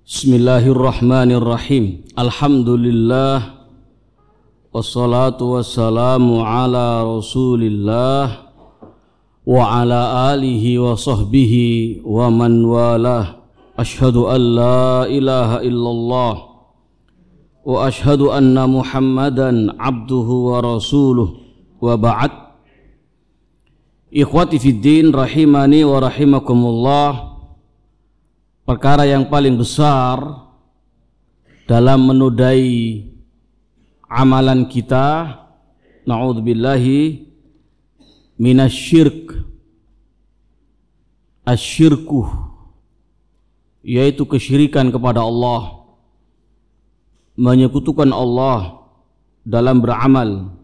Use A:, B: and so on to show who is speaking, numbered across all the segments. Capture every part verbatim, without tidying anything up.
A: Bismillahirrahmanirrahim. Alhamdulillah wassalatu wassalamu ala Rasulillah wa ala alihi wa sahbihi wa man walah. Ashhadu an la ilaha illallah wa ashhadu anna Muhammadan abduhu wa rasuluh wa ba'd. Ikhwati fid din rahimani wa rahimakumullah. Perkara yang paling besar dalam menodai amalan kita, na'udzubillahi minasyirk, asyirku, yaitu kesyirikan kepada Allah, menyekutukan Allah dalam beramal.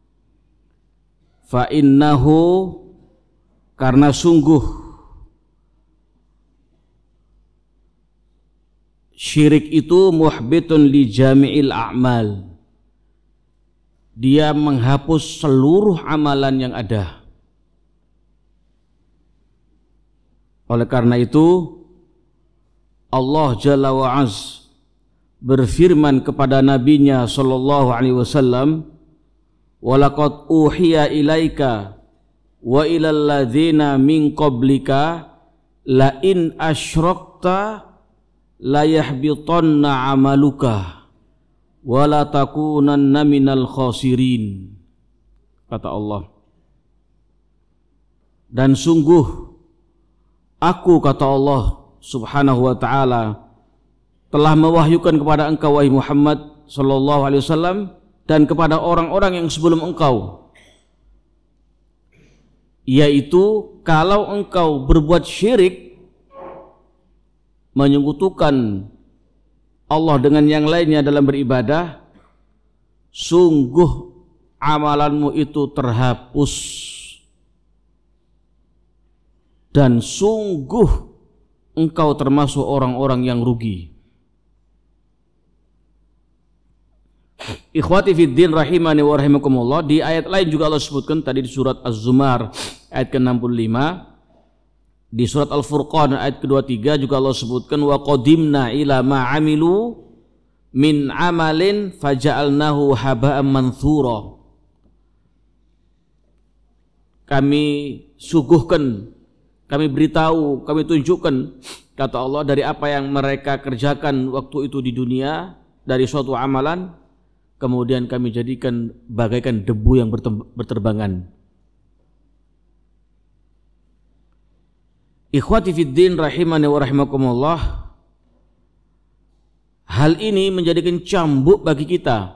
A: Fa innahu, karena sungguh syirik itu muhbitun li jami'il a'mal, dia menghapus seluruh amalan yang ada. Oleh karena itu Allah Jalla wa Az berfirman kepada nabinya sallallahu alaihi wasallam, walaqad uhiya ilaika wa ilal ladzina min qablika la in asyrakta la yahbitanna amaluka wa la takunanna minal khasirin, kata Allah. Dan sungguh aku, kata Allah subhanahu wa ta'ala, telah mewahyukan kepada engkau wahai Muhammad sallallahu alaihi wasallam dan kepada orang-orang yang sebelum engkau, yaitu kalau engkau berbuat syirik, menyekutukan Allah dengan yang lainnya dalam beribadah, sungguh amalanmu itu terhapus dan sungguh engkau termasuk orang-orang yang rugi. Ikhwati fiddin rahimani wa rahimakumullah, di ayat lain juga Allah sebutkan, tadi di surat Az-Zumar ayat ke enam puluh lima, di surat Al-Furqan ayat ke dua puluh tiga juga Allah sebutkan, wa qadimna ila ma amilu min amalin faja'alnahu haba'an manthura. Kami suguhkan, kami beritahu, kami tunjukkan, kata Allah, dari apa yang mereka kerjakan waktu itu di dunia dari suatu amalan, kemudian kami jadikan bagaikan debu yang berterbangan. Ikhwati fiddin rahimani wa rahimakumullah, hal ini menjadikan cambuk bagi kita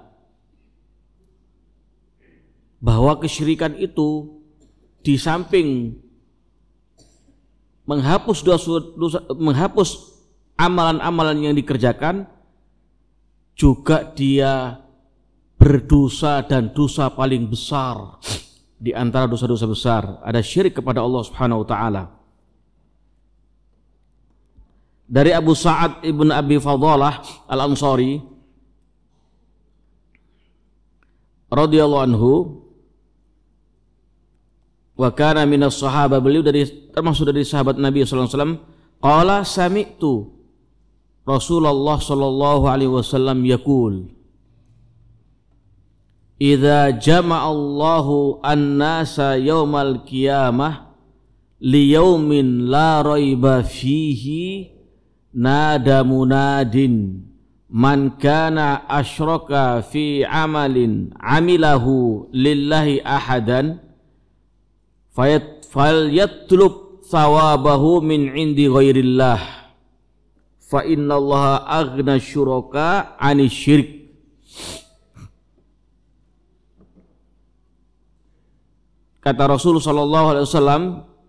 A: bahwa kesyirikan itu di samping menghapus dosa, dosa menghapus amalan-amalan yang dikerjakan, juga dia berdosa, dan dosa paling besar di antara dosa-dosa besar ada syirik kepada Allah Subhanahu wa taala. Dari Abu Sa'ad ibn Abi Fadalah Al-Ansari radhiyallahu anhu, wa kana minas sahaba, beliau dari termasuk dari sahabat Nabi sallallahu alaihi wasallam, qala sami'tu Rasulullah sallallahu alaihi wasallam yaqul, idza jama'allahu an-nasa yaumal qiyamah li yaumin la raiba fihi nada munadin man kana asyraka fi amalin amilahu lillahi ahadan fayat falyatlub thawabahu min indi ghairillah fa innallaha aghna syuraka 'ani syirk. Kata Rasul sallallahu alaihi wasallam,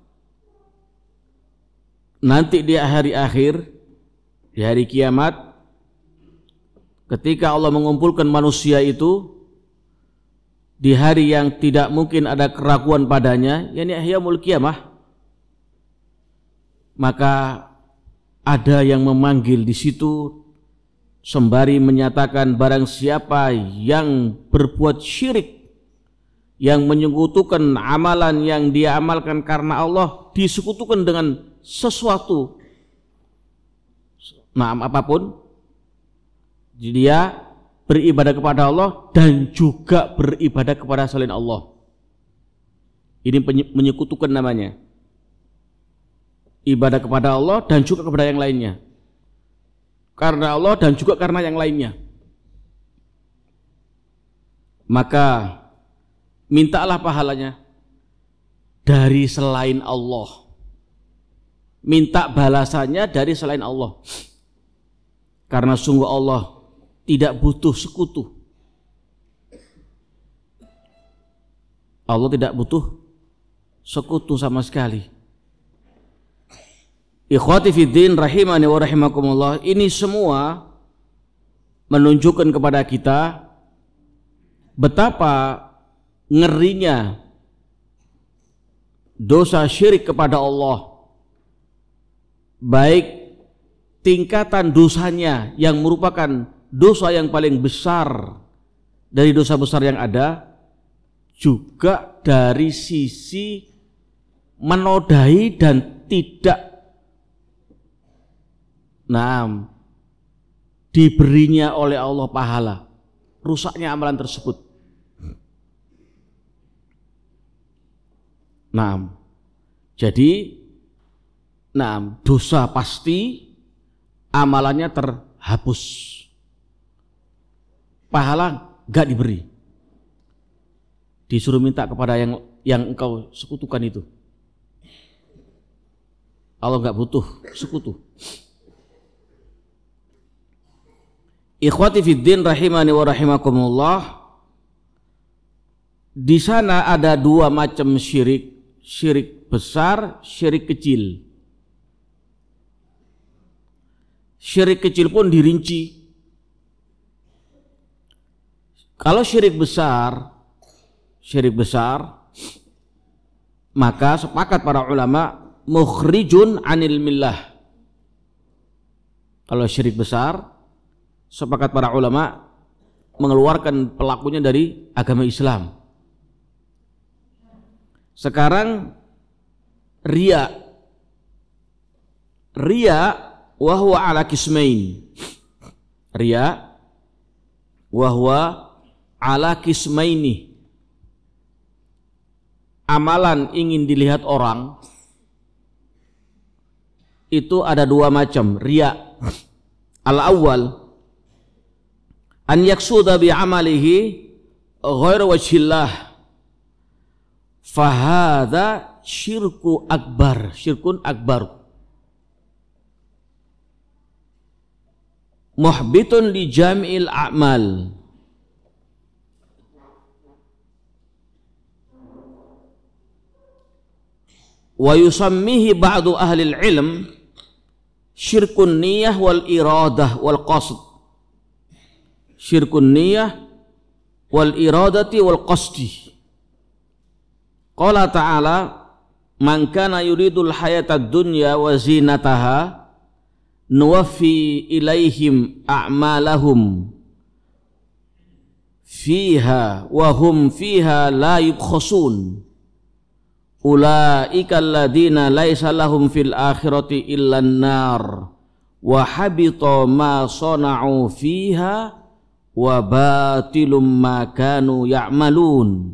A: nanti di hari akhir, di hari kiamat, ketika Allah mengumpulkan manusia itu di hari yang tidak mungkin ada keraguan padanya, yakni yaumul qiyamah, maka ada yang memanggil di situ sembari menyatakan, barang siapa yang berbuat syirik, yang menyekutukan amalan yang dia amalkan karena Allah, disekutukan dengan sesuatu, nah apapun, dia beribadah kepada Allah dan juga beribadah kepada selain Allah. Ini menyekutukan namanya. Ibadah kepada Allah dan juga kepada yang lainnya. Karena Allah dan juga karena yang lainnya. Maka mintalah pahalanya dari selain Allah. Minta balasannya dari selain Allah. Karena sungguh Allah tidak butuh sekutu. Allah tidak butuh sekutu sama sekali. Ikhwati fiddin rahimani wa rahimakumullah, ini semua menunjukkan kepada kita betapa ngerinya dosa syirik kepada Allah, baik tingkatan dosanya yang merupakan dosa yang paling besar dari dosa besar yang ada, juga dari sisi menodai dan tidak nah diberinya oleh Allah pahala, rusaknya amalan tersebut. Nah, jadi nah dosa pasti, amalannya terhapus, pahala gak diberi, disuruh minta kepada yang yang engkau sekutukan itu. Allah gak butuh sekutu. Ikhwati fiddin rahimani wa rahimakumullah, di sana ada dua macam syirik, syirik besar, syirik kecil. Syirik kecil pun dirinci. Kalau syirik besar, syirik besar, maka sepakat para ulama mukhrijun anil millah. Kalau syirik besar, sepakat para ulama mengeluarkan pelakunya dari agama Islam. Sekarang riya, riya wahwa ala kismain, riya wahwa ala kismaini, amalan ingin dilihat orang itu ada dua macam riya. Al-awwal an yaksuda bi amalihi ghairu wajhillah, fahadha syirku akbar, syirkun akbar, muhbitun li jami'il a'mal. Wa yusammihi ba'du ahli ilm syirkun niyah wal iradah wal qasd. Syirkun niyah wal iradati wal qasdi. Qala ta'ala man kana yuridul hayatad dunya wa zinataha nuwaffi ilaihim a'malahum fiha wa hum fiha la yubkhasun ulaika alladhina laisa lahum fil akhirati illa an-nar wa habita ma sana'u fiha wa batilum ma kanu ya'malun.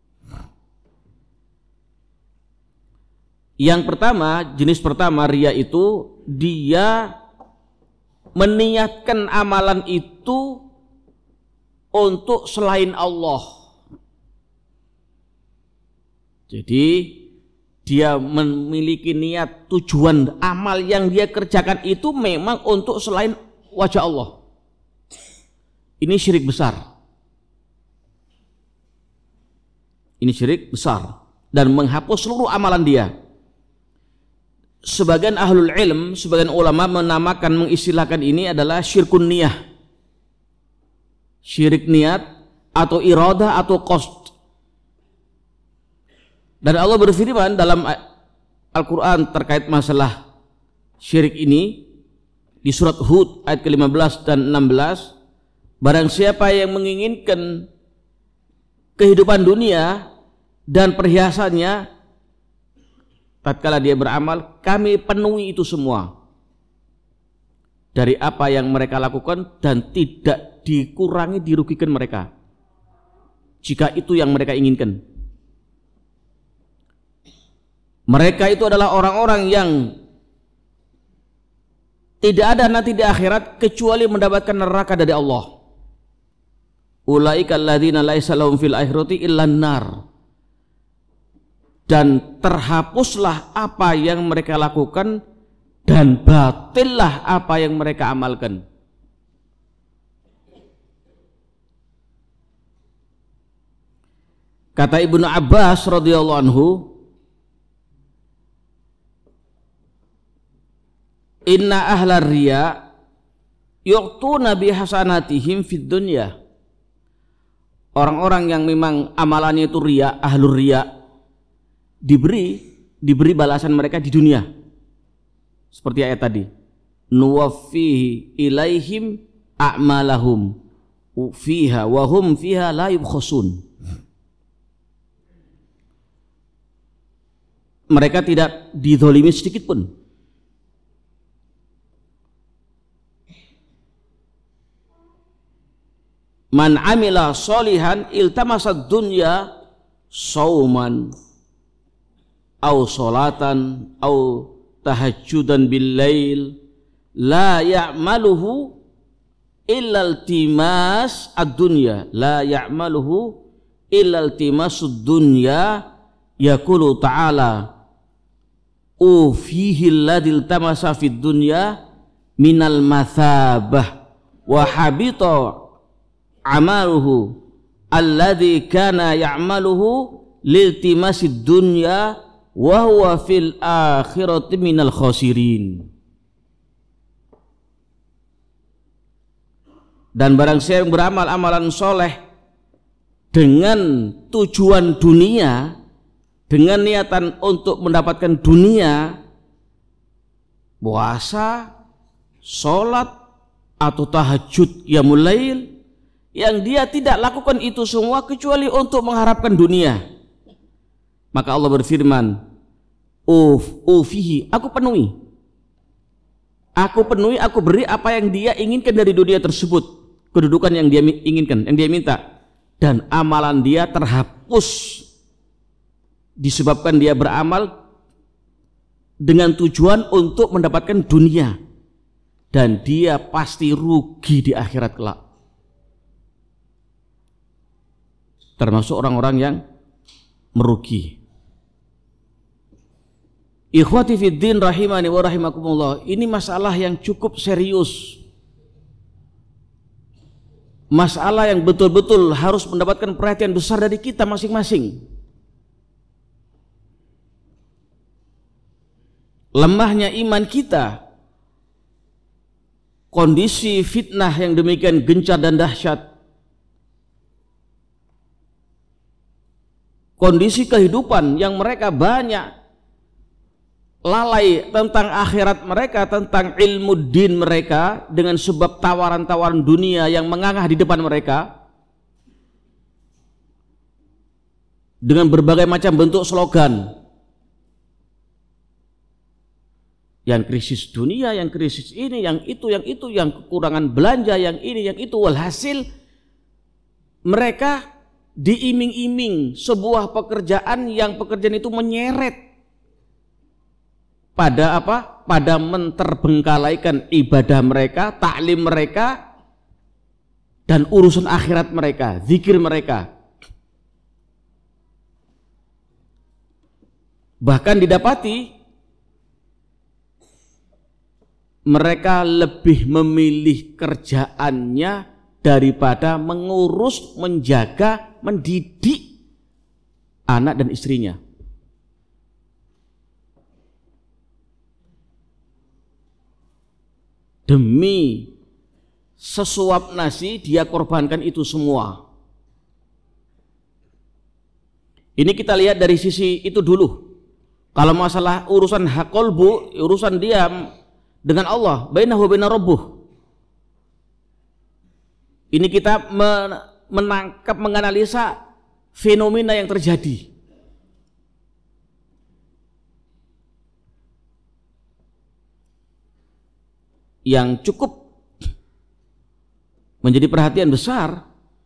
A: Yang pertama, jenis pertama riya itu dia meniatkan amalan itu untuk selain Allah. Jadi dia memiliki niat, tujuan amal yang dia kerjakan itu memang untuk selain wajah Allah. Ini syirik besar. Ini syirik besar dan menghapus seluruh amalan dia. Sebagian ahlul ilm, sebagian ulama menamakan, mengistilahkan ini adalah syirkun niyah. Syirik niat atau iradah atau qasd. Dan Allah berfirman dalam Al-Quran terkait masalah syirik ini di surat Hud ayat ke lima belas dan enam belas. Barang siapa yang menginginkan kehidupan dunia dan perhiasannya, tatkala dia beramal, kami penuhi itu semua. dari apa yang mereka lakukan dan tidak dikurangi, dirugikan mereka jika itu yang mereka inginkan. Mereka itu adalah orang-orang yang tidak ada nanti di akhirat kecuali mendapatkan neraka dari Allah. Ulaika alladzina laisa lahum fil akhirati illan nar. Dan terhapuslah apa yang mereka lakukan dan batillah apa yang mereka amalkan. Kata Ibnu Abbas radhiyallahu anhu, inna ahlar riya yu'tuna bihasanatihim fid dunya. Orang-orang yang memang amalannya itu riya, ahlur riya, diberi diberi balasan mereka di dunia. Seperti ayat tadi, nuwaffihi ilaihim a'malahum fiha wa hum fiha la yubkhasun. Mereka tidak dizalimi sedikit pun. Man amila solihan iltamasad dunya sauman au solatan au tahajjudan bil lail la ya'maluhu illa iltimas ad-dunya la ya'maluhu illa iltimasud dunya yaqulu ta'ala ufihi alladhi iltamasa fid dunya minal mathabah wa habita amaluhu alladhi kana ya'maluhu liltimasid dunya wa huwa fil akhirati minal khasirin. Dan barang siapa yang beramal amalan soleh dengan tujuan dunia, dengan niatan untuk mendapatkan dunia, puasa, sholat atau tahajud qiyamul lail, yang dia tidak lakukan itu semua kecuali untuk mengharapkan dunia, maka Allah berfirman, uf ufihi, aku penuhi aku penuhi aku beri apa yang dia inginkan dari dunia tersebut, kedudukan yang dia inginkan, yang dia minta, dan amalan dia terhapus disebabkan dia beramal dengan tujuan untuk mendapatkan dunia, dan dia pasti rugi di akhirat kelak. Termasuk orang-orang yang merugi. Ikhwati fiddin rahimani wa rahimakumullah, ini masalah yang cukup serius, masalah yang betul-betul harus mendapatkan perhatian besar dari kita masing-masing. Lemahnya iman kita, kondisi fitnah yang demikian gencar dan dahsyat, kondisi kehidupan yang mereka banyak lalai tentang akhirat mereka, tentang ilmu din mereka, dengan sebab tawaran-tawaran dunia yang mengangah di depan mereka dengan berbagai macam bentuk slogan, yang krisis dunia, yang krisis ini, yang itu, yang itu, yang kekurangan belanja, yang ini, yang itu. Walhasil mereka diiming-iming sebuah pekerjaan yang pekerjaan itu menyeret pada apa? Pada menterbengkalaikan ibadah mereka, taklim mereka, dan urusan akhirat mereka, zikir mereka. Bahkan didapati mereka lebih memilih kerjaannya daripada mengurus, menjaga, mendidik anak dan istrinya. Demi sesuap nasi dia korbankan itu semua. Ini kita lihat dari sisi itu dulu. Kalau masalah urusan hak qalbu, urusan dia dengan Allah, bainahu wa baina rabbuh. Ini kita menangkap, menganalisa fenomena yang terjadi. yang cukup menjadi perhatian besar.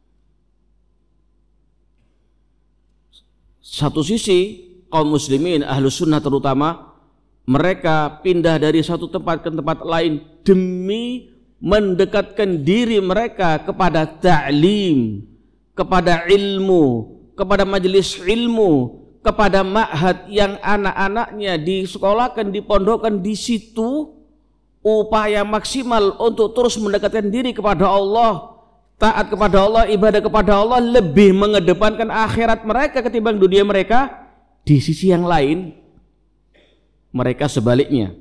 A: Satu sisi kaum muslimin ahlus sunnah terutama, mereka pindah dari satu tempat ke tempat lain demi mendekatkan diri mereka kepada ta'lim, kepada ilmu, kepada majelis ilmu, kepada ma'had yang anak-anaknya disekolahkan, dipondokkan di situ, upaya maksimal untuk terus mendekatkan diri kepada Allah, taat kepada Allah, ibadah kepada Allah, lebih mengedepankan akhirat mereka ketimbang dunia mereka. Di sisi yang lain, mereka sebaliknya.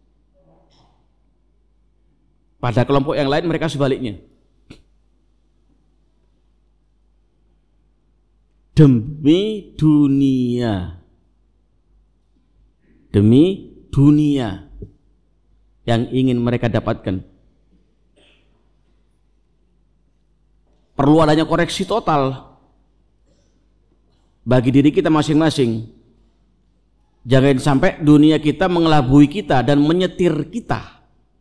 A: Pada kelompok yang lain mereka sebaliknya. Demi dunia. Demi dunia yang ingin mereka dapatkan. Perlu adanya koreksi total bagi diri kita masing-masing. Jangan sampai dunia kita mengelabui kita dan menyetir kita,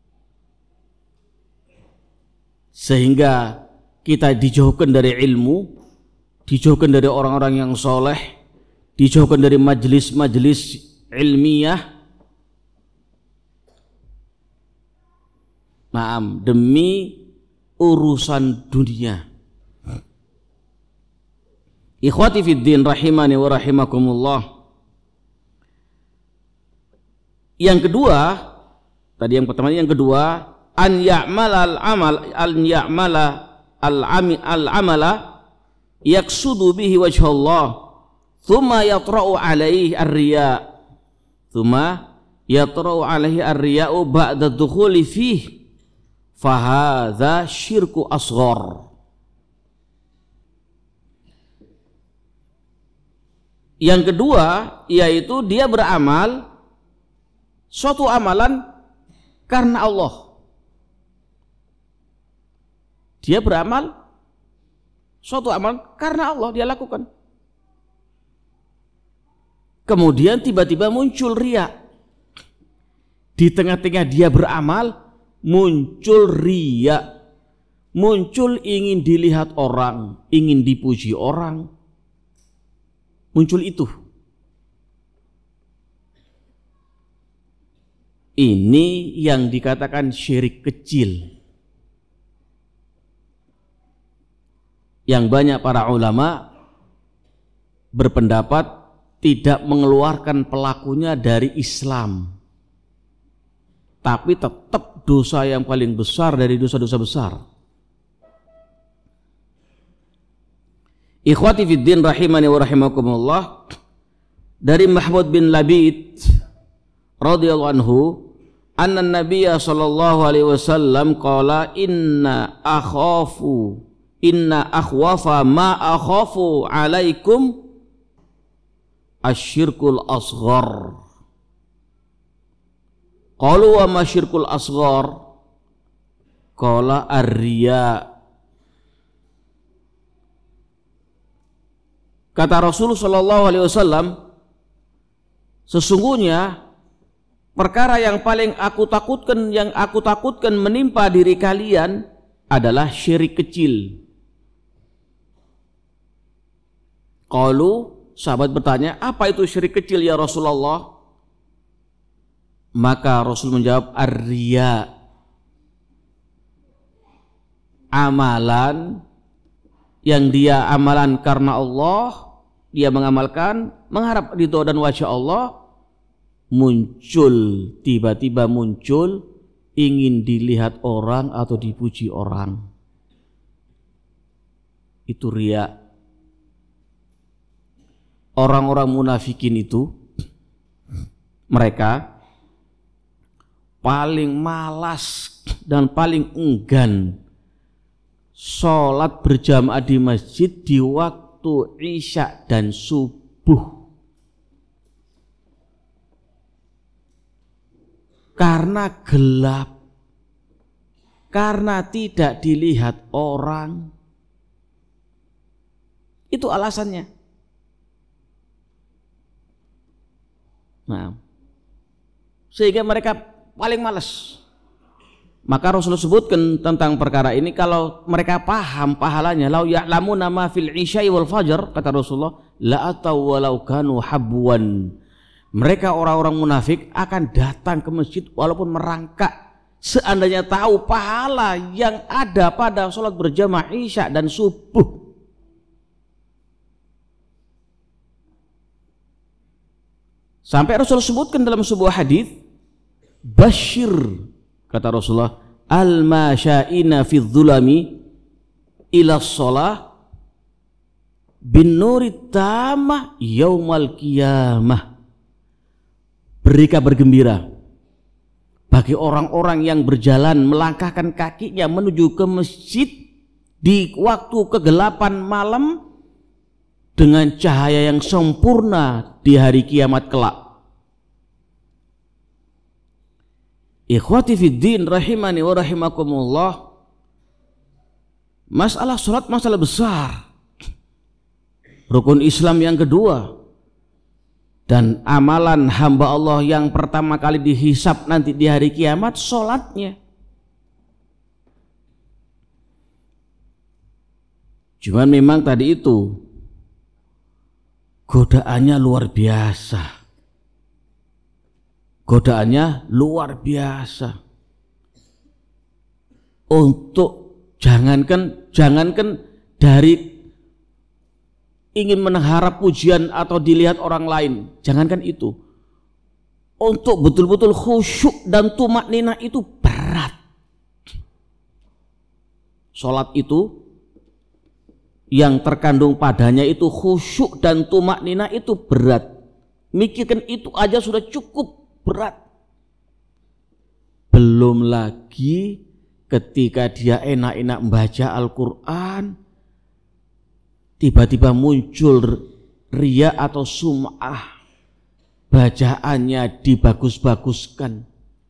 A: sehingga kita dijauhkan dari ilmu, dijauhkan dari orang-orang yang soleh, dijauhkan dari majelis-majelis ilmiah. Naam, demi urusan dunia. Ikhwati fiddin rahimani wa rahimakumullah. Yang kedua, tadi yang pertama, yang kedua, an ya'mala al-amal an ya'mala al-ami al-amala yaqsudu bihi wajha Allah, thumma yatra'u alaihi ar-riya, thumma yatra'u alaihi ar-riya'u ba'da dukhuli fihi, fa hadza syirku asghar. Yang kedua, yaitu dia beramal suatu amalan karena Allah. Dia beramal suatu amalan karena Allah, dia lakukan. Kemudian tiba-tiba muncul riya. Di tengah-tengah dia beramal, muncul riya. Muncul ingin dilihat orang, ingin dipuji orang. Muncul itu. Ini yang dikatakan syirik kecil, yang banyak para ulama berpendapat tidak mengeluarkan pelakunya dari Islam, tapi tetap dosa yang paling besar dari dosa-dosa besar. Ikhwati fiddin rahimani wa rahimakumullah, dari Mahmud bin Labid radhiyallahu anhu, anna nabiyya sallallahu alaihi wasallam qala inna akhafu inna akhwafa ma akhafu alaikum asyirkul asghar. Qalu wa ma syirkul asghar? Qala ar-riya. Kata Rasulullah sallallahu alaihi wasallam, sesungguhnya perkara yang paling aku takutkan, yang aku takutkan menimpa diri kalian adalah syirik kecil. Qalu, sahabat bertanya, apa itu syirik kecil ya Rasulullah? Maka Rasul menjawab, ar-riya, amalan yang dia amalan karena Allah, dia mengamalkan mengharap ridho dan wajah Allah, muncul, tiba-tiba muncul ingin dilihat orang atau dipuji orang. Itu riya. Orang-orang munafikin itu, mereka paling malas dan paling enggan sholat berjamaah di masjid di waktu isya dan subuh, karena gelap, karena tidak dilihat orang. Itu alasannya. Nah, sehingga mereka paling malas. Maka Rasulullah sebutkan tentang perkara ini, kalau mereka paham pahalanya, lau ya'lamuna ma fil isya'i wal fajr, kata Rasulullah, la ataw walau kanu habwan. Mereka orang-orang munafik akan datang ke masjid walaupun merangkak, seandainya tahu pahala yang ada pada sholat berjamaah isya dan subuh. Sampai Rasulullah sebutkan dalam sebuah hadis, basyir, kata Rasulullah, al-masyaina fi dzulami ila shalah bin nuri tamah yaumal qiyamah. Beri kabar gembira bagi orang-orang yang berjalan melangkahkan kakinya menuju ke masjid di waktu kegelapan malam dengan cahaya yang sempurna di hari kiamat kelak. Ikhwati fiddin rahimani wa rahimakumullah, masalah sholat masalah besar, rukun Islam yang kedua, dan amalan hamba Allah yang pertama kali dihisab nanti di hari kiamat, sholatnya. Cuman memang tadi itu godaannya luar biasa. Godaannya luar biasa. Untuk jangankan jangankan dari ingin mengharap pujian atau dilihat orang lain, jangankan itu. Untuk betul-betul khusyuk dan tumakninah itu berat. Salat itu yang terkandung padanya itu khusyuk dan tumakninah itu berat. Mikirkan itu aja sudah cukup berat. Belum lagi ketika dia enak-enak membaca Al-Quran, tiba-tiba muncul riya atau sum'ah, bacaannya dibagus-baguskan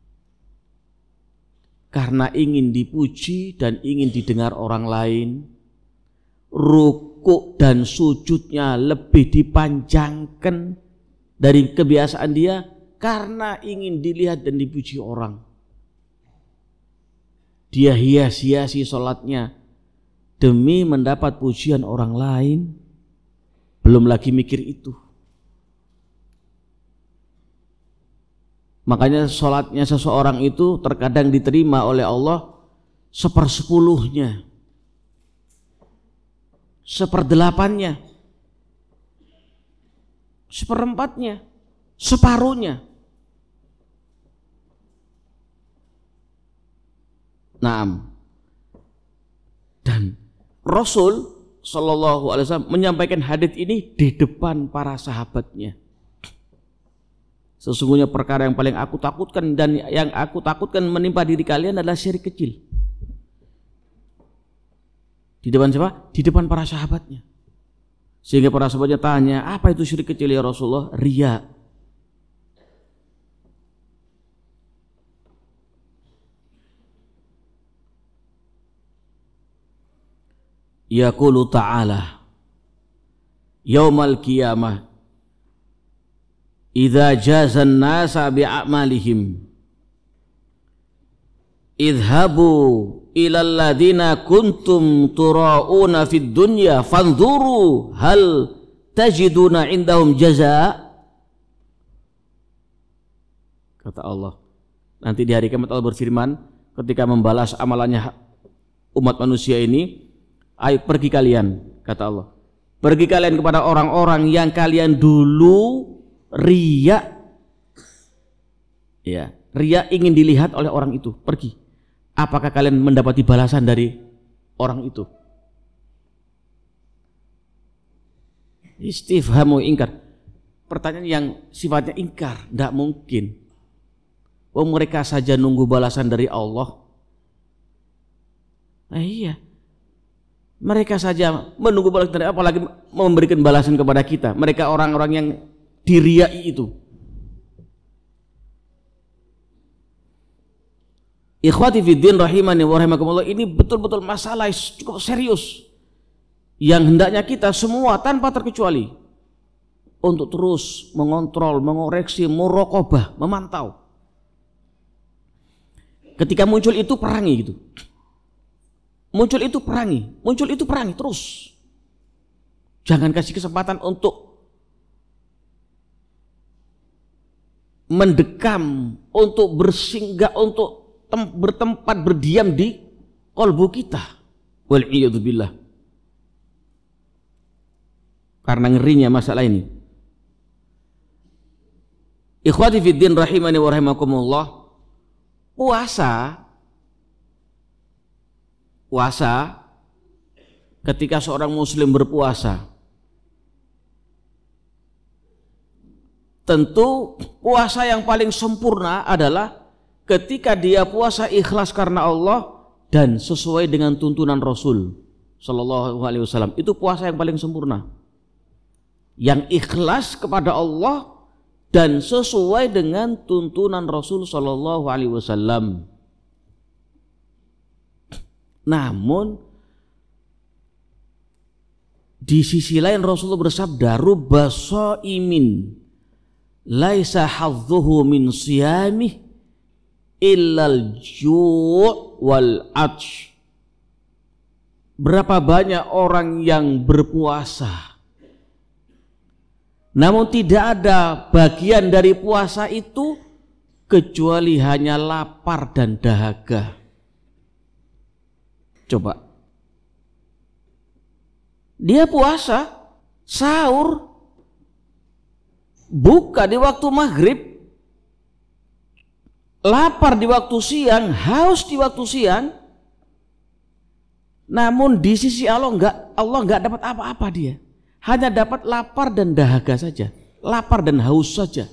A: karena ingin dipuji dan ingin didengar orang lain. Rukuk dan sujudnya lebih dipanjangkan dari kebiasaan dia karena ingin dilihat dan dipuji orang. Dia hias-hiasi sholatnya demi mendapat pujian orang lain. Belum lagi mikir itu. Makanya sholatnya seseorang itu terkadang diterima oleh Allah sepersepuluhnya, seperdelapannya, seperempatnya, separuhnya. Naam. Dan Rasul Shallallahu Alaihi Wasallam menyampaikan hadits ini di depan para sahabatnya. Sesungguhnya perkara yang paling aku takutkan dan yang aku takutkan menimpa diri kalian adalah syirik kecil. Di depan siapa? Di depan para sahabatnya. Sehingga para sahabatnya tanya, apa itu syirik kecil ya Rasulullah? Riya. Yaqulu ta'ala yaumal qiyamah idza jazan nasa bi'amalihim idhabu ilal ladina kuntum tura'una fid dunya fanzuru hal tajiduna indahum jaza. Kata Allah, nanti di hari kiamat Allah berfirman ketika membalas amalannya umat manusia ini, ayo pergi kalian, kata Allah, pergi kalian kepada orang-orang yang kalian dulu riya, ya, riya ingin dilihat oleh orang itu. Pergi, apakah kalian mendapati balasan dari orang itu? Istifhamu ingkar, pertanyaan yang sifatnya ingkar, tidak mungkin. Oh, mereka saja nunggu balasan dari Allah. Nah, iya, mereka saja menunggu balasan dari, apalagi memberikan balasan kepada kita. Mereka orang-orang yang diriyai itu. Ikhwati fiddin rahimani wa rahimakumullah, ini betul-betul masalah cukup serius yang hendaknya kita semua tanpa terkecuali untuk terus mengontrol, mengoreksi, muraqabah, memantau. Ketika muncul itu perangi gitu. Muncul itu perangi, muncul itu perangi terus. Jangan kasih kesempatan untuk mendekam, untuk bersinggah, untuk tem- bertempat berdiam di qalbu kita. Wal'iyadzubillah. Karena ngerinya masalah ini. Ikhwati fiddin rahimani wa rahimakumullah. Puasa Puasa ketika seorang muslim berpuasa, tentu puasa yang paling sempurna adalah ketika dia puasa ikhlas karena Allah dan sesuai dengan tuntunan Rasul Sallallahu Alaihi Wasallam. Itu puasa yang paling sempurna, yang ikhlas kepada Allah dan sesuai dengan tuntunan Rasul Sallallahu Alaihi Wasallam. Namun di sisi lain Rasulullah bersabda, rubba shaimin laisa hadzuhu min siyamih illal ju' wal atsh. Berapa banyak orang yang berpuasa namun tidak ada bagian dari puasa itu kecuali hanya lapar dan dahaga. Coba, dia puasa, sahur, buka di waktu maghrib, lapar di waktu siang, haus di waktu siang, namun di sisi Allah enggak, Allah enggak dapat apa-apa dia, hanya dapat lapar dan dahaga saja, lapar dan haus saja.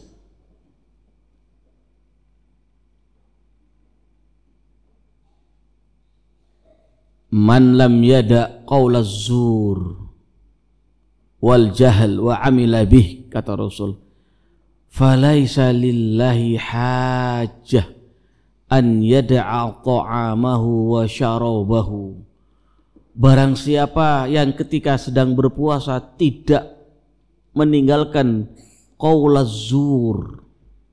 A: Man lam yada qaulaz zur wal jahl wa amila bih, kata Rasul, falaisa lillahi hajah an yada'a ta'amahu wa syarabahu. Barang siapa yang ketika sedang berpuasa tidak meninggalkan qaulaz zur,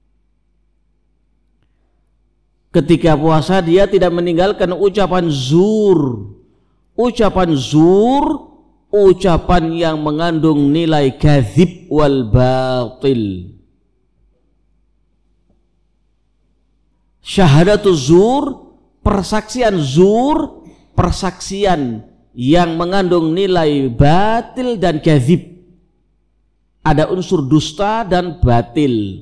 A: ketika puasa dia tidak meninggalkan ucapan zur. Ucapan zur, ucapan yang mengandung nilai kadzib wal batil. Syahadatu zur, persaksian zur, persaksian yang mengandung nilai batil dan kadzib. Ada unsur dusta dan batil.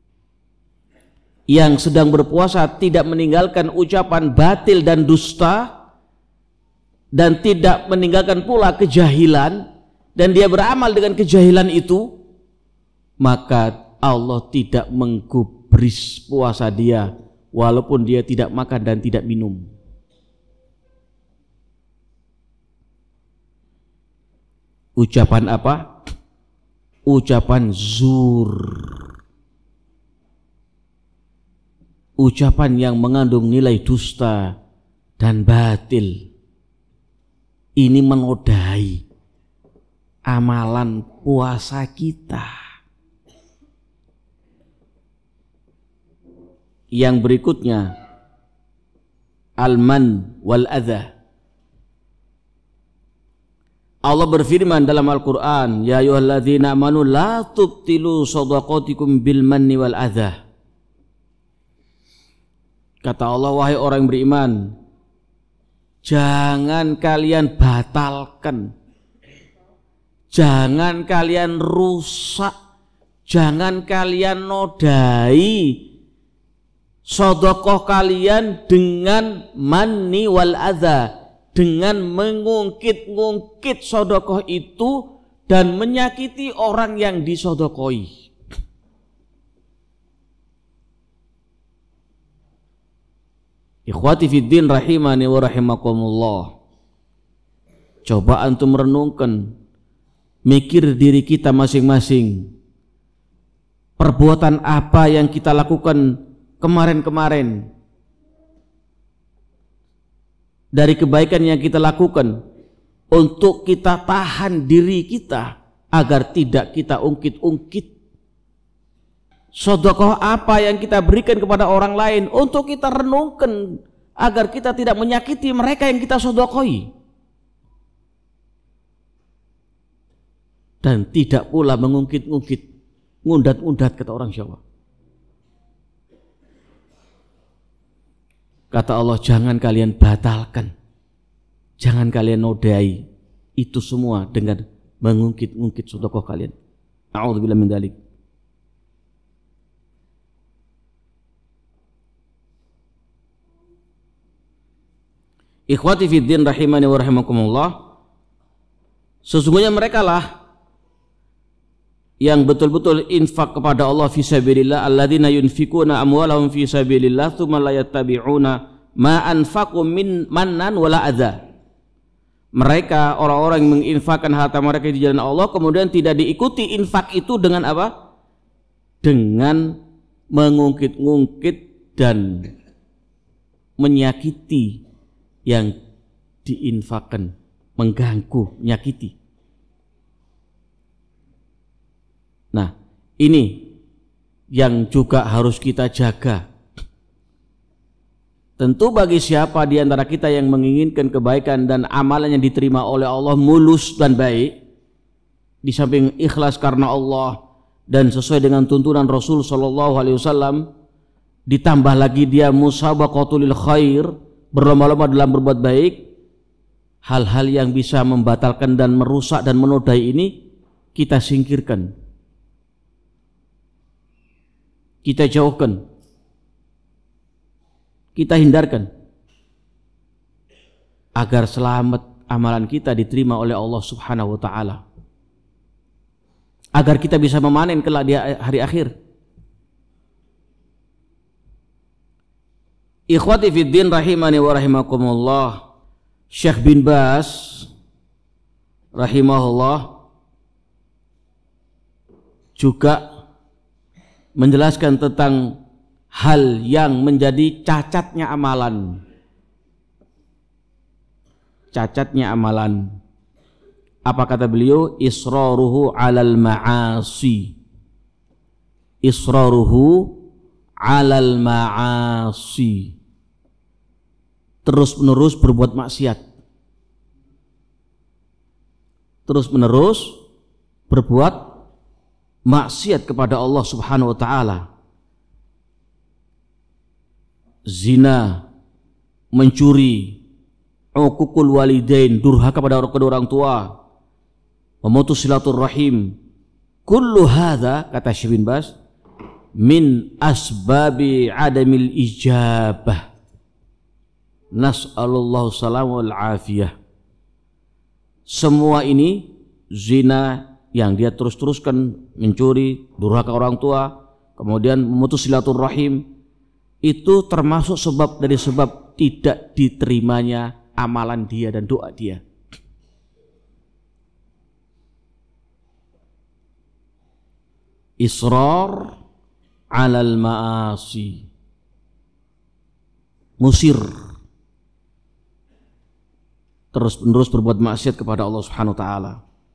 A: Yang sedang berpuasa tidak meninggalkan ucapan batil dan dusta dan tidak meninggalkan pula kejahilan dan dia beramal dengan kejahilan itu, maka Allah tidak menggubris puasa dia walaupun dia tidak makan dan tidak minum. Ucapan apa? Ucapan zur. Ucapan yang mengandung nilai dusta dan batil. Ini menodai amalan puasa kita. Yang berikutnya, al-man wal adha. Allah berfirman dalam Al-Quran, ya ayyuhalladzina amanu la tubtilu shadaqatikum bil manni wal adha. Kata Allah, wahai orang yang beriman, jangan kalian batalkan, jangan kalian rusak, jangan kalian nodai sedekah kalian dengan manni wal adha, dengan mengungkit-ungkit sedekah itu dan menyakiti orang yang disedekoi. Ikhwati fiddin rahimani wa rahimakumullah. Coba antum renungkan, mikir diri kita masing-masing. Perbuatan apa yang kita lakukan kemarin-kemarin, dari kebaikan yang kita lakukan, untuk kita tahan diri kita agar tidak kita ungkit-ungkit. Sedekah apa yang kita berikan kepada orang lain untuk kita renungkan agar kita tidak menyakiti mereka yang kita sedekahi. Dan tidak pula mengungkit-ungkit, ngundat-ngundat kata orang Jawa. Kata Allah, jangan kalian batalkan, jangan kalian nodai itu semua dengan mengungkit-ungkit sedekah kalian. A'udzubillahi min dzalik. Ikhwati fiddin rahimani wa rahimakumullah, sesungguhnya mereka lah yang betul-betul infak kepada Allah fi sabilillah, alladzina yunfikuna amwalahum fi sabilillah tsumma la yattabi'una ma anfaqu min mannan wala adza. Mereka orang-orang yang menginfakkan harta mereka di jalan Allah kemudian tidak diikuti infak itu dengan apa? Dengan mengungkit-ungkit dan menyakiti yang diinfakkan, mengganggu, menyakiti. Nah, ini yang juga harus kita jaga. Tentu bagi siapa di antara kita yang menginginkan kebaikan dan amalan yang diterima oleh Allah mulus dan baik, di samping ikhlas karena Allah dan sesuai dengan tuntunan Rasul sallallahu alaihi wasallam, ditambah lagi dia musabaqatul khair, berlomba-lomba dalam berbuat baik, hal-hal yang bisa membatalkan dan merusak dan menodai ini kita singkirkan, kita jauhkan, kita hindarkan agar selamat amalan kita diterima oleh Allah Subhanahu wa taala, agar kita bisa memanen kelak di hari akhir. Ikhwati fiddin rahimani wa rahimakumullah, Syekh bin Baz rahimahullah juga menjelaskan tentang hal yang menjadi cacatnya amalan. Cacatnya amalan. Apa kata beliau? Israruhu alal ma'asi. Israruhu alal ma'asi. Terus-menerus berbuat maksiat. Terus-menerus berbuat maksiat kepada Allah Subhanahu wa taala. Zina, mencuri, uququl walidain, durhaka pada kedua orang tua, memutus silaturahim. Kullu hadza, kata Syekh bin Baz, min asbabi adamil ijabah. Nas'alullahu salam wal afiyah. Semua ini, zina yang dia terus-teruskan, mencuri, durhaka orang tua, kemudian memutus silaturahim, itu termasuk sebab dari sebab tidak diterimanya amalan dia dan doa dia. Israr alal ma'asi, musir, terus-menerus berbuat maksiat kepada Allah Subhanahu wa taala.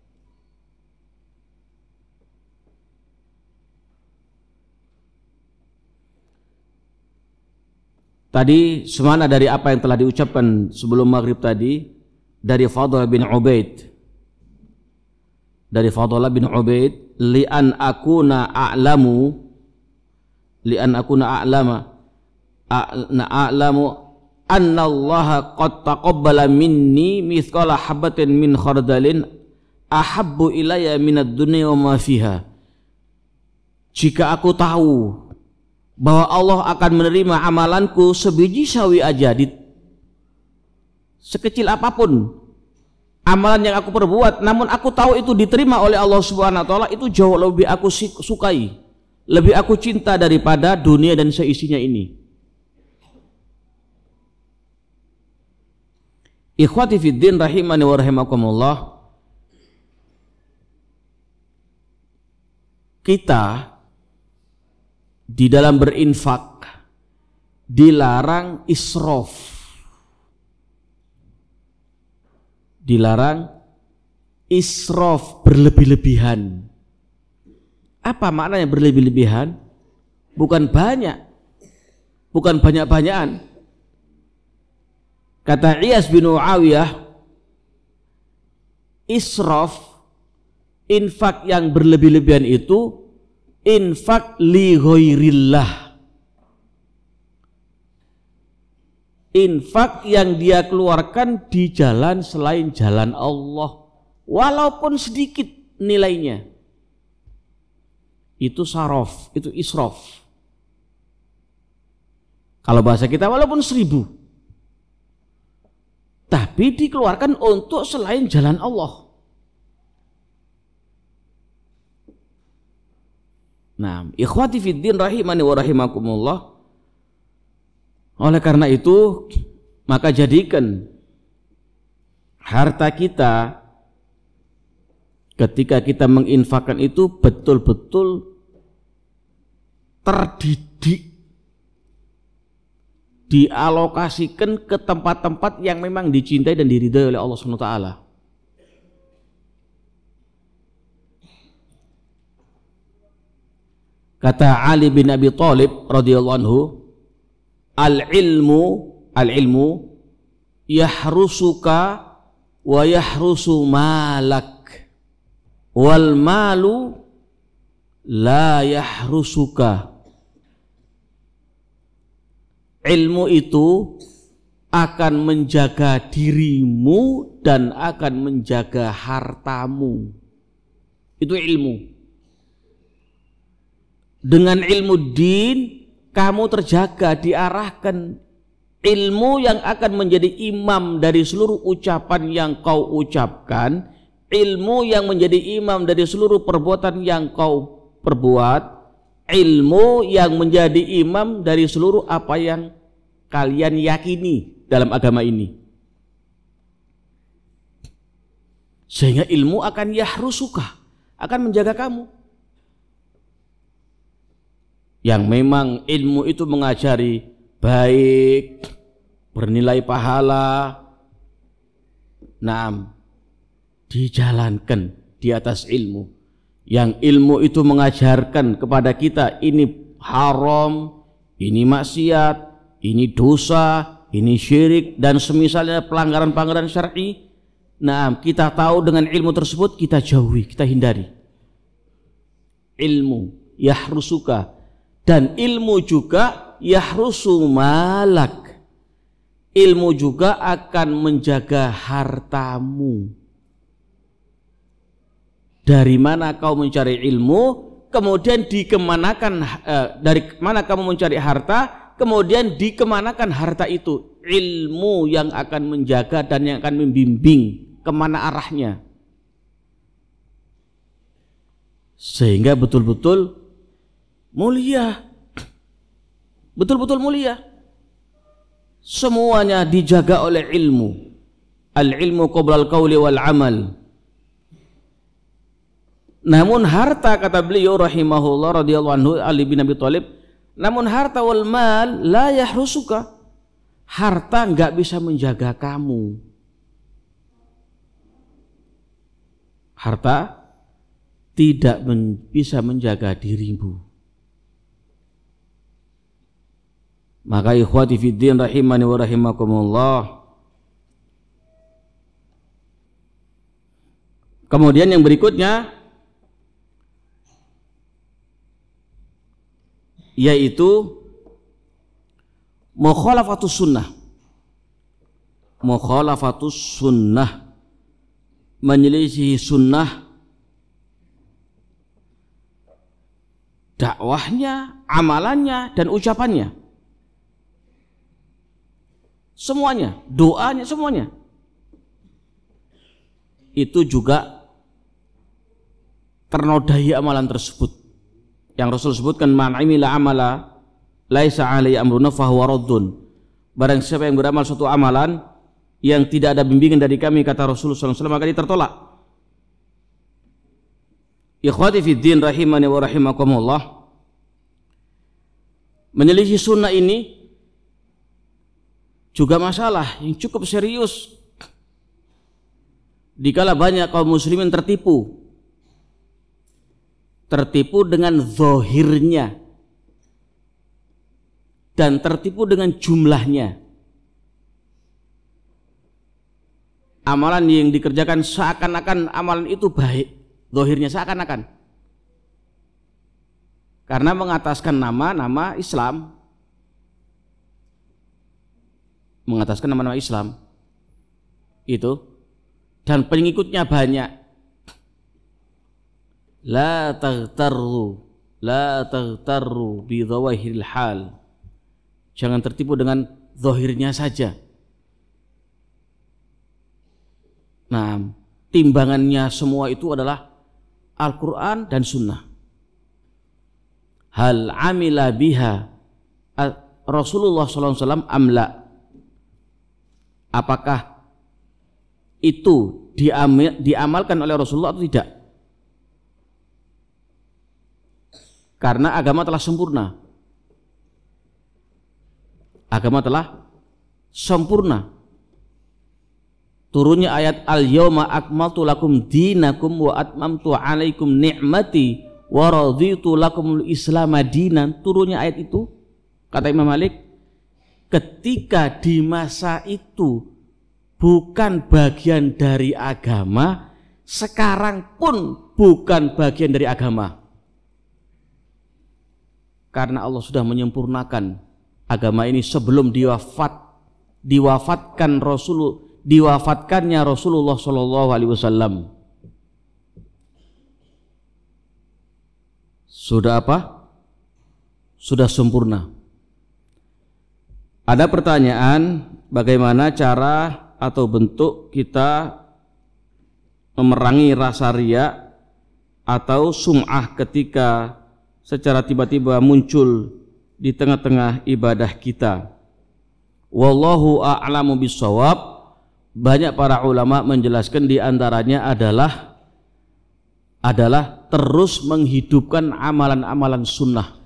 A: Tadi semana dari apa yang telah diucapkan sebelum maghrib tadi dari Fadl bin Ubaid, dari Fadl bin Ubaid, li'an akuna a'lamu, li'an akuna a'lama, a'lamu anna Allah qad taqabbala minni mithqala habatin min khardalin ahabbu ilayya minad dunya wa ma fiha. Jika aku tahu bahwa Allah akan menerima amalanku sebiji sawi aja, di sekecil apapun amalan yang aku perbuat, namun aku tahu itu diterima oleh Allah Subhanahu wa taala, itu jauh lebih aku sukai, lebih aku cinta daripada dunia dan seisinya ini. Ikhwati fiddin rahimani wa rahimakumullah, kita di dalam berinfak dilarang israf, dilarang israf, berlebih-lebihan. Apa maknanya berlebih-lebihan? bukan banyak, bukan banyak-banyakan. Kata Iyas bin Muawiyah, israf, infak yang berlebih-lebihan itu infak li ghairillah, infak yang dia keluarkan di jalan selain jalan Allah, walaupun sedikit nilainya, itu saraf, itu israf. Kalau bahasa kita walaupun seribu, tapi dikeluarkan untuk selain jalan Allah. Nah, ikhwati fiddin rahimani wa rahimakumullah. Oleh karena itu, maka jadikan harta kita ketika kita menginfakkan itu betul-betul terdidik, dialokasikan ke tempat-tempat yang memang dicintai dan diridhai oleh Allah subhanahu wa taala. Kata Ali bin Abi Thalib radhiyallahu anhu, al-ilmu al-ilmu yahrusuka wa yahrusu malak wal malu la yahrusuka. Ilmu itu akan menjaga dirimu dan akan menjaga hartamu. Itu ilmu. Dengan ilmu din kamu terjaga, diarahkan. Ilmu yang akan menjadi imam dari seluruh ucapan yang kau ucapkan, ilmu yang menjadi imam dari seluruh perbuatan yang kau perbuat, ilmu yang menjadi imam dari seluruh apa yang kalian yakini dalam agama ini. Sehingga ilmu akan yahrusuka, akan menjaga kamu. Yang memang ilmu itu mengajari baik, bernilai pahala, nah, dijalankan di atas ilmu. Yang ilmu itu mengajarkan kepada kita ini haram, ini maksiat, ini dosa, ini syirik dan semisalnya pelanggaran-pelanggaran syar'i. Nah, kita tahu dengan ilmu tersebut kita jauhi, kita hindari. Ilmu yahrusuka, dan ilmu juga yahrusu malak. Ilmu juga akan menjaga hartamu. Dari mana kau mencari ilmu, kemudian dikemanakan, eh, dari mana kamu mencari harta, kemudian dikemanakan harta itu. Ilmu yang akan menjaga dan yang akan membimbing kemana arahnya. Sehingga betul-betul mulia, betul-betul mulia. Semuanya dijaga oleh ilmu. Al-ilmu qabla al-qawli wal amal. Namun harta, kata beliau rahimahullah radhiyallahu anhu, Ali bin Abi Thalib, namun harta wal mal la yahrusuka. Harta enggak bisa menjaga kamu. Harta tidak men- bisa menjaga dirimu. Maka ikhwati fiddin rahimani wa rahimakumullah. Kemudian yang berikutnya yaitu mukhalafatus sunnah. Mukhalafatus sunnah, menyelisihi sunnah, dakwahnya, amalannya dan ucapannya. Semuanya, doanya, semuanya. Itu juga ternodai amalan tersebut. Yang Rasul sebutkan, man amila amala laisa alaihi amruna fahuwa raddun. Barang siapa yang beramal suatu amalan yang tidak ada bimbingan dari kami, kata Rasulullah sallallahu alaihi wasallam, maka ditertolak. Ikhwati fiddin rahimani wa rahimakumullah. Menyelisih sunnah ini juga masalah yang cukup serius. Dikala banyak kaum muslimin tertipu, tertipu dengan zahirnya, dan tertipu dengan jumlahnya. Amalan yang dikerjakan seakan-akan amalan itu baik, zahirnya seakan-akan, karena mengataskan nama-nama Islam, mengataskan nama-nama Islam itu, dan pengikutnya banyak. La taghtarru, la taghtarru bi dhawahiril hal. Jangan tertipu dengan zahirnya saja. Nah, timbangannya semua itu adalah Al-Quran dan Sunnah. Hal amila biha Rasulullah sallallahu alaihi wasallam amla. Apakah itu diamal, diamalkan oleh Rasulullah atau tidak? Karena agama telah sempurna. Agama telah sempurna. Turunnya ayat al-yawma akmaltu lakum dinakum wa atmamtu alaikum ni'mati wa raditu lakumul islam dinan. Turunnya ayat itu, kata Imam Malik, ketika di masa itu bukan bagian dari agama, sekarang pun bukan bagian dari agama. Karena Allah sudah menyempurnakan agama ini sebelum diwafat diwafatkan Rasulullah diwafatkannya Rasulullah Shallallahu Alaihi Wasallam. Sudah apa? Sudah sempurna. Ada pertanyaan, bagaimana cara atau bentuk kita memerangi rasa riya atau sum'ah ketika secara tiba-tiba muncul di tengah-tengah ibadah kita? Wallahu a'lamu bissawab. Banyak para ulama menjelaskan di antaranya adalah adalah terus menghidupkan amalan-amalan sunnah,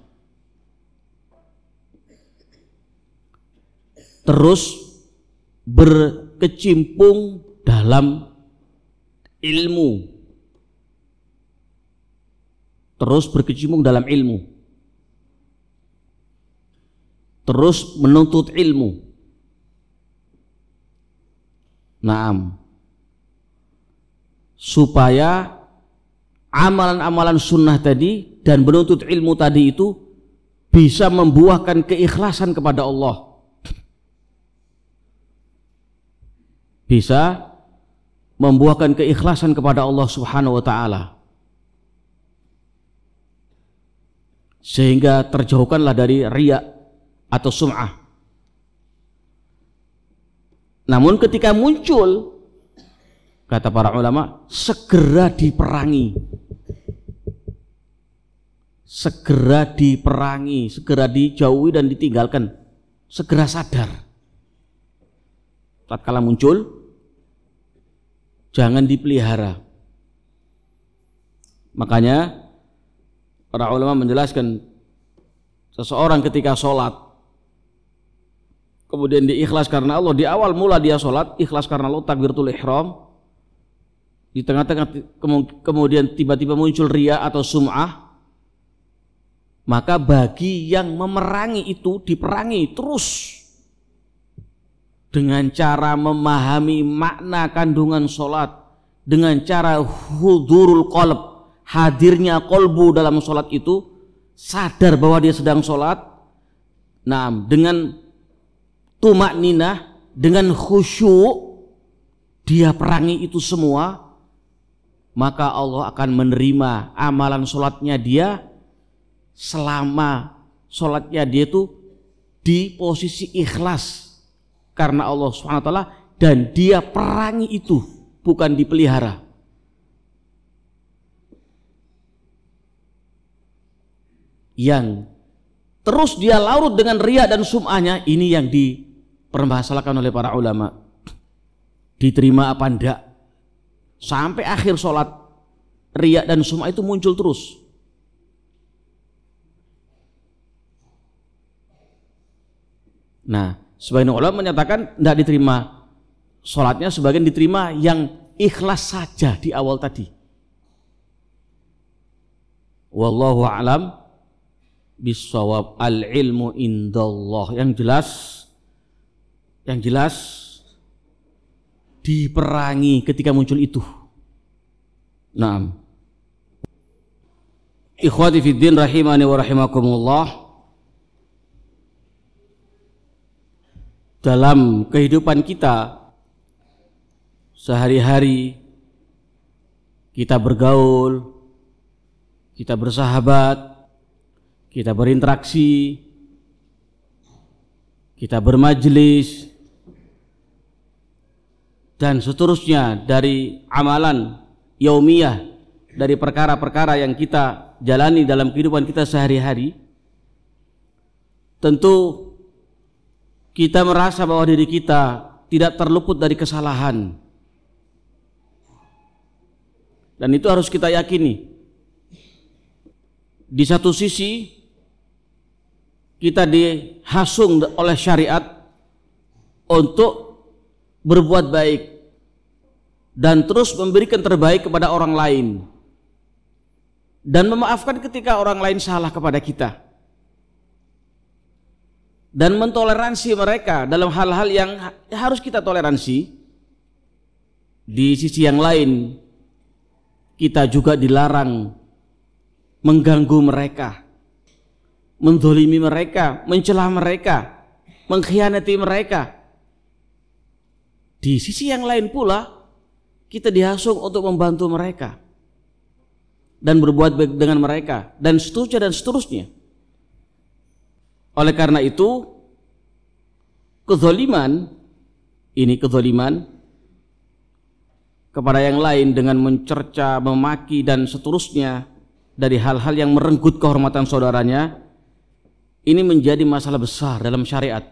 A: terus berkecimpung dalam ilmu, terus berkecimpung dalam ilmu, terus menuntut ilmu. Naam, supaya amalan-amalan sunnah tadi dan menuntut ilmu tadi itu bisa membuahkan keikhlasan kepada Allah, bisa membuahkan keikhlasan kepada Allah Subhanahu wa Ta'ala, sehingga terjauhkanlah dari riya atau sum'ah. Namun ketika muncul, kata para ulama, segera diperangi, segera diperangi, segera dijauhi dan ditinggalkan, segera sadar. Tatkala muncul, jangan dipelihara. Makanya para ulama menjelaskan, seseorang ketika sholat kemudian diikhlas karena Allah, di awal mula dia sholat ikhlas karena Allah, takbiratul ihram, di tengah-tengah kemudian tiba-tiba muncul riya atau sum'ah, maka bagi yang memerangi itu diperangi terus dengan cara memahami makna kandungan sholat, dengan cara hudurul qalb, hadirnya kolbu dalam sholat itu, sadar bahwa dia sedang sholat. Nah, dengan tumak ninah, dengan khusyuk dia perangi itu semua, maka Allah akan menerima amalan sholatnya dia selama sholatnya dia itu di posisi ikhlas karena Allah subhanahu wa taala, dan dia perangi itu, bukan dipelihara. Yang terus dia larut dengan riya dan sum'ahnya, ini yang dipermasalahkan oleh para ulama, diterima apa enggak. Sampai akhir sholat riya dan sum'ah itu muncul terus. Nah, sebagian ulama menyatakan tidak diterima sholatnya, sebagian diterima yang ikhlas saja di awal tadi. Wallahu a'lam bisawab. Al ilmu indallah. Yang jelas, yang jelas diperangi ketika muncul itu. Naam. Ikhwati fiddin rahimani wa rahimakumullah. Dalam kehidupan kita sehari-hari, kita bergaul, kita bersahabat, kita berinteraksi, kita bermajlis, dan seterusnya dari amalan yaumiyah, dari perkara-perkara yang kita jalani dalam kehidupan kita sehari-hari. Tentu kita merasa bahwa diri kita tidak terluput dari kesalahan, dan itu harus kita yakini. Di satu sisi kita dihasung oleh syariat untuk berbuat baik dan terus memberikan terbaik kepada orang lain, dan memaafkan ketika orang lain salah kepada kita, dan mentoleransi mereka dalam hal-hal yang harus kita toleransi. Di sisi yang lain, kita juga dilarang mengganggu mereka, menzalimi mereka, mencela mereka, mengkhianati mereka. Di sisi yang lain pula, kita dihasung untuk membantu mereka dan berbuat baik dengan mereka, dan seterusnya dan seterusnya. Oleh karena itu, kezaliman ini kezaliman kepada yang lain dengan mencerca, memaki dan seterusnya dari hal-hal yang merenggut kehormatan saudaranya, ini menjadi masalah besar dalam syariat.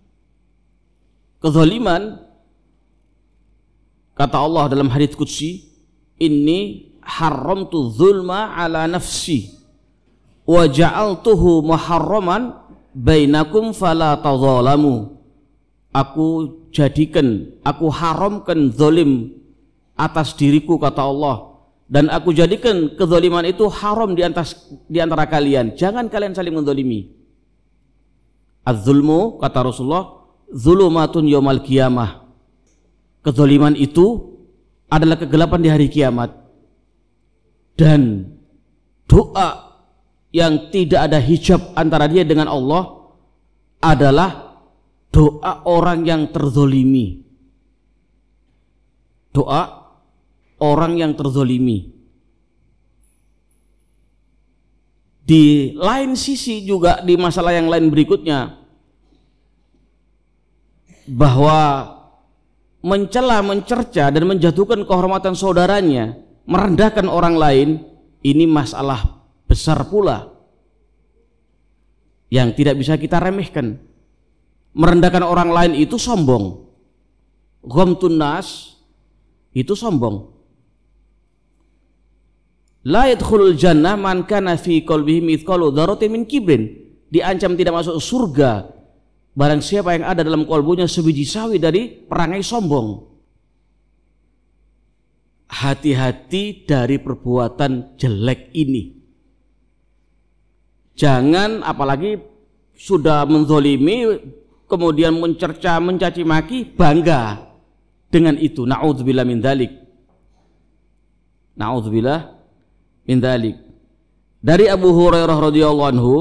A: Kezaliman, kata Allah dalam hadits qudsi, inni haramtu zulma ala nafsi wa ja'altuhu muharraman bainakum fala tadzalamu. Aku jadikan, aku haramkan zalim atas diriku, kata Allah, dan aku jadikan kezaliman itu haram di atas di antara kalian. Jangan kalian saling menzalimi. Az-zulmu, kata Rasulullah, zulumatun yaumal qiyamah. Kezaliman itu adalah kegelapan di hari kiamat. Dan doa yang tidak ada hijab antara dia dengan Allah adalah doa orang yang terzolimi. Doa orang yang terzolimi. Di lain sisi juga, di masalah yang lain berikutnya, bahwa mencela, mencerca dan menjatuhkan kehormatan saudaranya, merendahkan orang lain, ini masalah besar pula yang tidak bisa kita remehkan. Merendahkan orang lain itu sombong. Ghamtun nas itu sombong. La yadkhulul jannah man kana fi qalbihi mithqalu dzarratin min kibrin. Diancam tidak masuk surga barang siapa yang ada dalam kalbunya sebiji sawi dari perangai sombong. Hati-hati dari perbuatan jelek ini. Jangan apalagi sudah menzolimi, kemudian mencerca, mencaci maki, bangga dengan itu. Na'udzubillah min dzalik. Na'udzubillah min dzalik. Dari Abu Hurairah radhiyallahu anhu,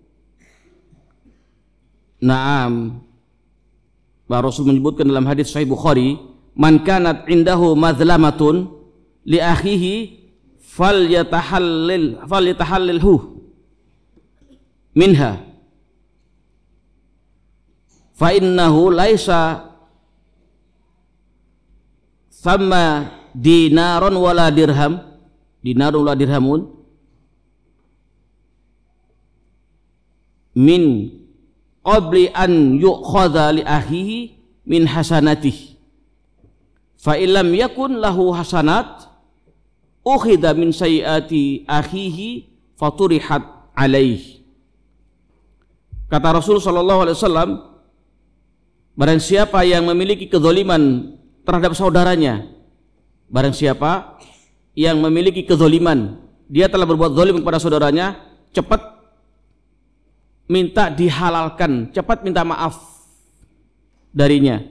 A: na'am, Rasul menyebutkan dalam hadis Sahih Bukhari, man kanat indahu mazlamatun li akhihi falyatahallil falyatahallilhu minha fa innahu laisa sama dinaron wala dirham dinarun wala dirhamun min qabli an yu'khadha li akhihi min hasanatihi fa illam yakun lahu hasanat ukhidha min sayyiati akhihi faturihat alaihi. Kata Rasul sallallahu alaihi wasallam, barang siapa yang memiliki kezaliman terhadap saudaranya, barang siapa yang memiliki kezaliman, dia telah berbuat zalim kepada saudaranya, cepat minta dihalalkan, cepat minta maaf darinya.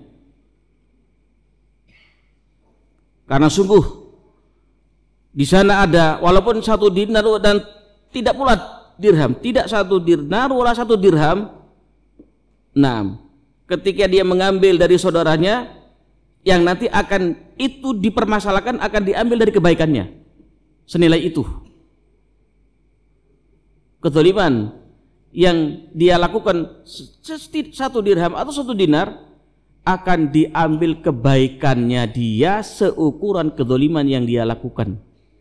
A: Karena sungguh di sana ada walaupun satu dinar dan tidak pula dirham, tidak satu dinar wala satu dirham. Nah, ketika dia mengambil dari saudaranya, yang nanti akan itu dipermasalahkan akan diambil dari kebaikannya senilai itu. Kezaliman yang dia lakukan satu dirham atau satu dinar akan diambil kebaikannya dia seukuran kezaliman yang dia lakukan.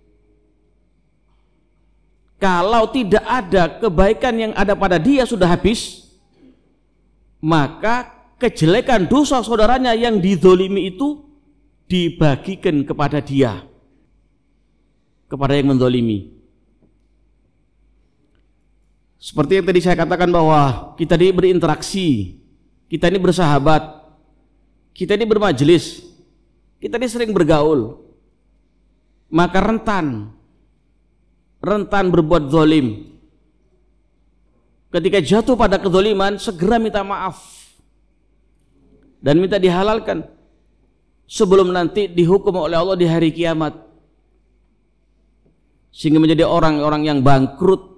A: Kalau tidak ada kebaikan yang ada pada dia sudah habis, maka kejelekan dosa saudaranya yang dizolimi itu dibagikan kepada dia, kepada yang menzolimi. Seperti yang tadi saya katakan bahwa kita ini berinteraksi, kita ini bersahabat, kita ini bermajelis, kita ini sering bergaul, maka rentan rentan berbuat zalim. Ketika jatuh pada kezaliman, segera minta maaf dan minta dihalalkan sebelum nanti dihukum oleh Allah di hari kiamat, sehingga menjadi orang-orang yang bangkrut.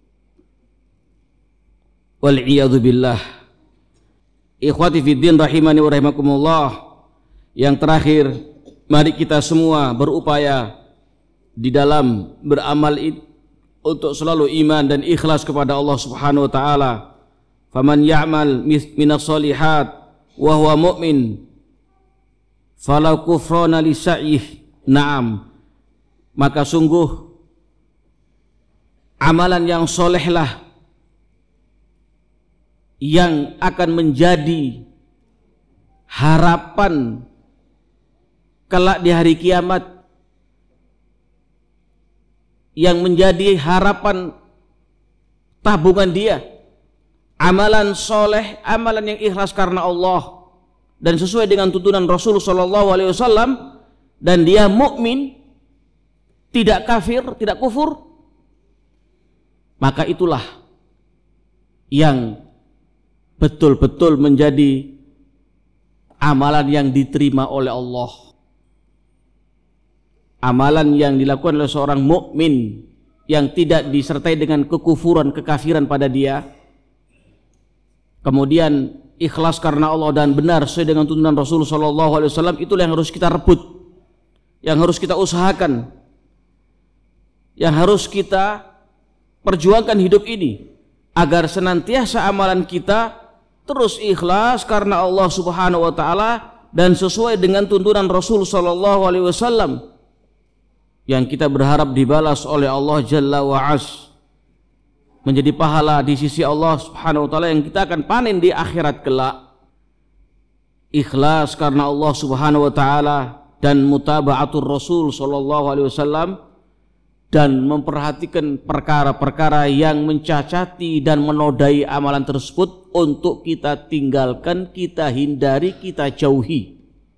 A: Wal'iyadzu billah. Ikhwati fiddin rahimani wa rahimakumullah. Yang terakhir, mari kita semua berupaya di dalam beramal untuk selalu iman dan ikhlas kepada Allah Subhanahu wa taala. Faman ya'mal minas shalihat wa huwa mu'min falau kufrana li sa'ih. Naam. Maka sungguh amalan yang solehlah yang akan menjadi harapan kelak di hari kiamat, yang menjadi harapan tabungan dia, amalan soleh, amalan yang ikhlas karena Allah dan sesuai dengan tuntunan Rasul Shallallahu Alaihi Wasallam, dan dia mukmin, tidak kafir, tidak kufur, maka itulah yang betul-betul menjadi amalan yang diterima oleh Allah. Amalan yang dilakukan oleh seorang mukmin yang tidak disertai dengan kekufuran, kekafiran pada dia, kemudian ikhlas karena Allah dan benar sesuai dengan tuntunan Rasul Shallallahu Alaihi Wasallam, itulah yang harus kita rebut, yang harus kita usahakan, yang harus kita perjuangkan hidup ini, agar senantiasa amalan kita terus ikhlas karena Allah Subhanahu wa taala dan sesuai dengan tuntunan Rasul sallallahu alaihi wasallam, yang kita berharap dibalas oleh Allah Jalla wa Az, menjadi pahala di sisi Allah Subhanahu wa taala yang kita akan panen di akhirat kelak. Ikhlas karena Allah Subhanahu wa taala dan mutaba'atul Rasul sallallahu alaihi wasallam, dan memperhatikan perkara-perkara yang mencacati dan menodai amalan tersebut untuk kita tinggalkan, kita hindari, kita jauhi,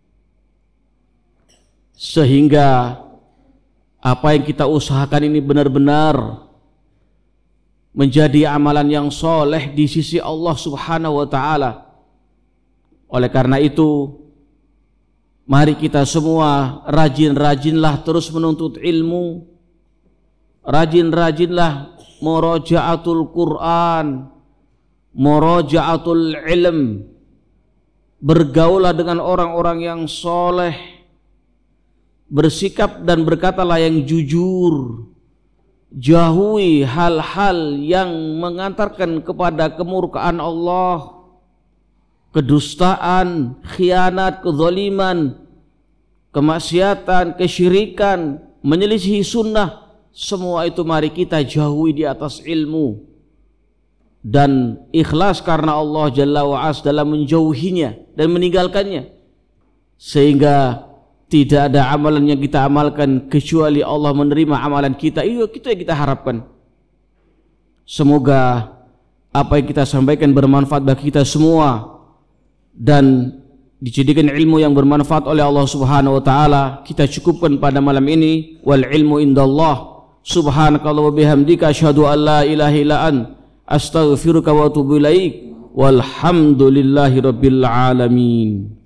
A: sehingga apa yang kita usahakan ini benar-benar menjadi amalan yang soleh di sisi Allah Subhanahu wa taala. Oleh karena itu, mari kita semua rajin-rajinlah terus menuntut ilmu, rajin-rajinlah murajaatul Quran, murajaatul ilm, bergaulah dengan orang-orang yang soleh, bersikap dan berkatalah yang jujur, jauhi hal-hal yang mengantarkan kepada kemurkaan Allah, kedustaan, khianat, kezaliman, kemaksiatan, kesyirikan, menyelisihi sunnah. Semua itu mari kita jauhi di atas ilmu dan ikhlas karena Allah Jalla wa'az dalam menjauhinya dan meninggalkannya, sehingga tidak ada amalan yang kita amalkan kecuali Allah menerima amalan kita. Itu yang kita harapkan. Semoga apa yang kita sampaikan bermanfaat bagi kita semua dan dijadikan ilmu yang bermanfaat oleh Allah Subhanahu wa taala. Kita cukupkan pada malam ini. Wal ilmu indallah. Subhanakallah wa bihamdika asyhadu an la ilaha illa ant astaghfiruka wa atubu ilaik. Walhamdulillahi rabbil alamin.